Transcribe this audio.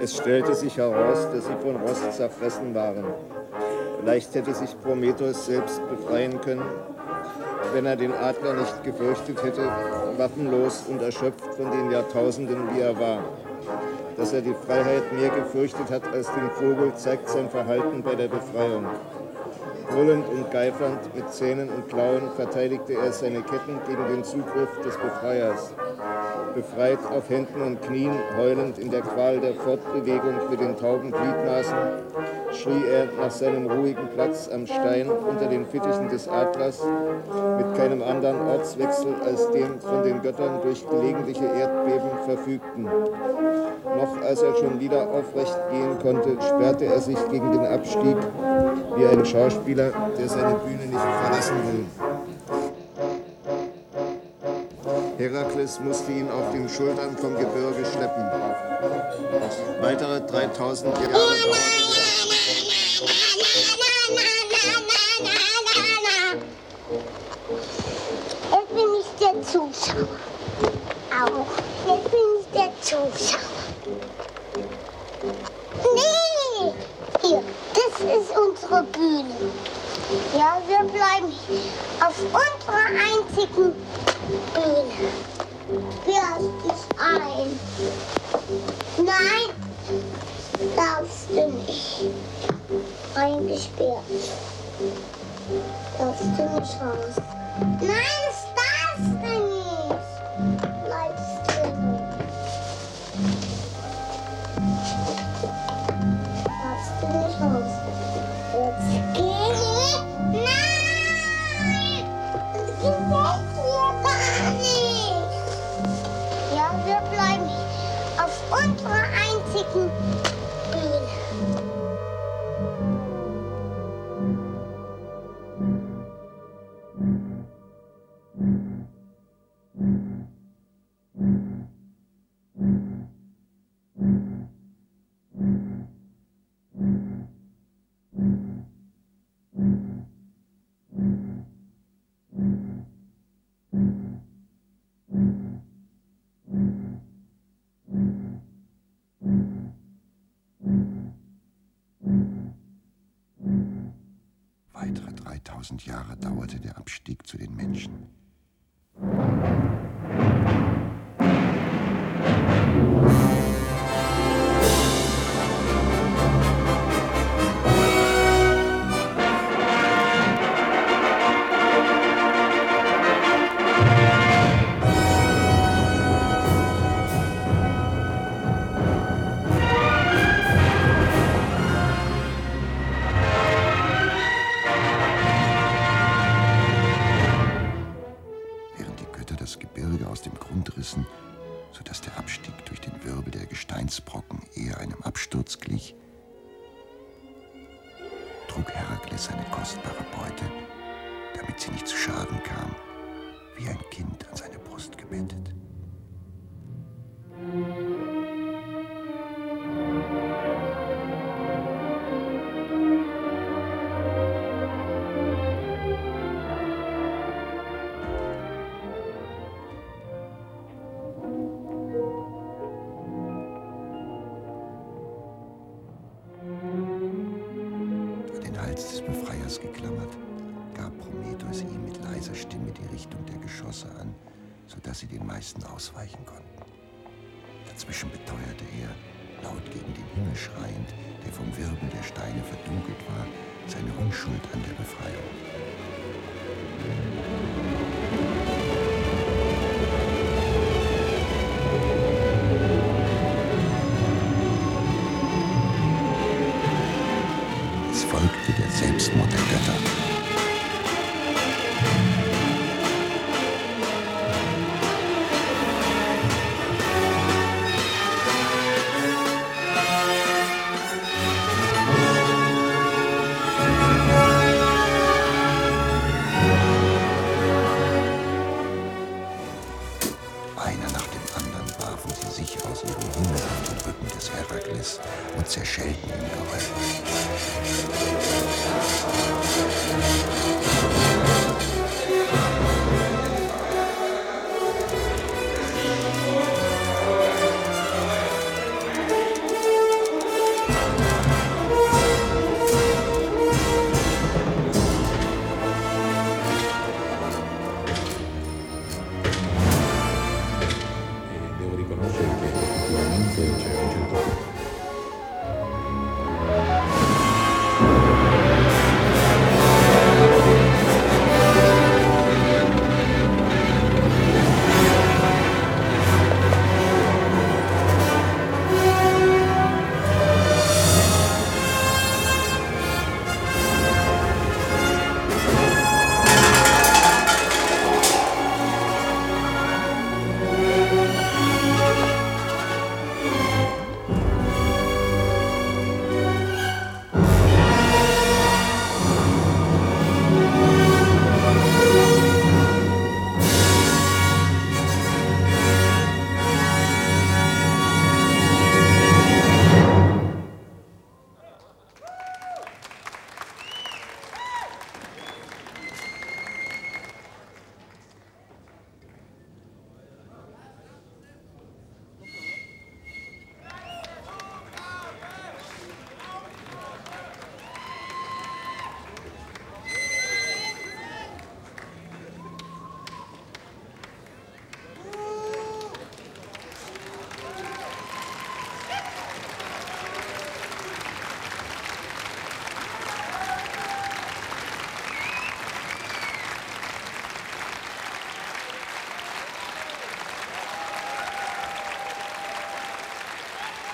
Es stellte sich heraus, dass sie von Rost zerfressen waren. Vielleicht hätte sich Prometheus selbst befreien können, wenn er den Adler nicht gefürchtet hätte, waffenlos und erschöpft von den Jahrtausenden, wie er war. Dass er die Freiheit mehr gefürchtet hat als den Vogel, zeigt sein Verhalten bei der Befreiung. Brüllend und geifernd, mit Zähnen und Klauen verteidigte er seine Ketten gegen den Zugriff des Befreiers. Befreit auf Händen und Knien, heulend in der Qual der Fortbewegung mit den tauben Gliedmaßen, schrie er nach seinem ruhigen Platz am Stein unter den Fittichen des Adlers, mit keinem anderen Ortswechsel als dem von den Göttern durch gelegentliche Erdbeben verfügten. Noch als er schon wieder aufrecht gehen konnte, sperrte er sich gegen den Abstieg, wie ein Schauspieler, der seine Bühne nicht verlassen will. Herakles musste ihn auf den Schultern vom Gebirge schleppen. Weitere 3000 Jahre dauerte Jetzt bin ich der Zuschauer. Auch. Jetzt bin ich der Zuschauer. Nee! Hier, das ist unsere Bühne. Ja, wir bleiben auf unserer einzigen Bühne. Hörst dich ein? Nein, darfst du nicht. Eingesperrt. Darfst du nicht raus? Nein, das darfst du nicht. Bleibst drin. Darfst du nicht raus? Jetzt geh. Nein! Das gefällt mir gar nicht. Ja, wir bleiben auf unserer einzigen Bühne. Weitere 3000 Jahre dauerte der Abstieg zu den Menschen. Sodass der Abstieg durch den Wirbel der Gesteinsbrocken eher einem Absturz glich, trug Herakles seine kostbare Beute, damit sie nicht zu Schaden kam, wie ein Kind an seine Brust gebettet. Des Befreiers geklammert, gab Prometheus ihm mit leiser Stimme die Richtung der Geschosse an, sodass sie den meisten ausweichen konnten. Dazwischen beteuerte er, laut gegen den Himmel schreiend, der vom Wirbel der Steine verdunkelt war, seine Unschuld an der Befreiung. Folgte der Selbstmord der Götter. Einer nach dem anderen warfen sie sich aus ihrem Himmel auf den Rücken des Herakles und zerschellten ihn Geröll. che a un certo punto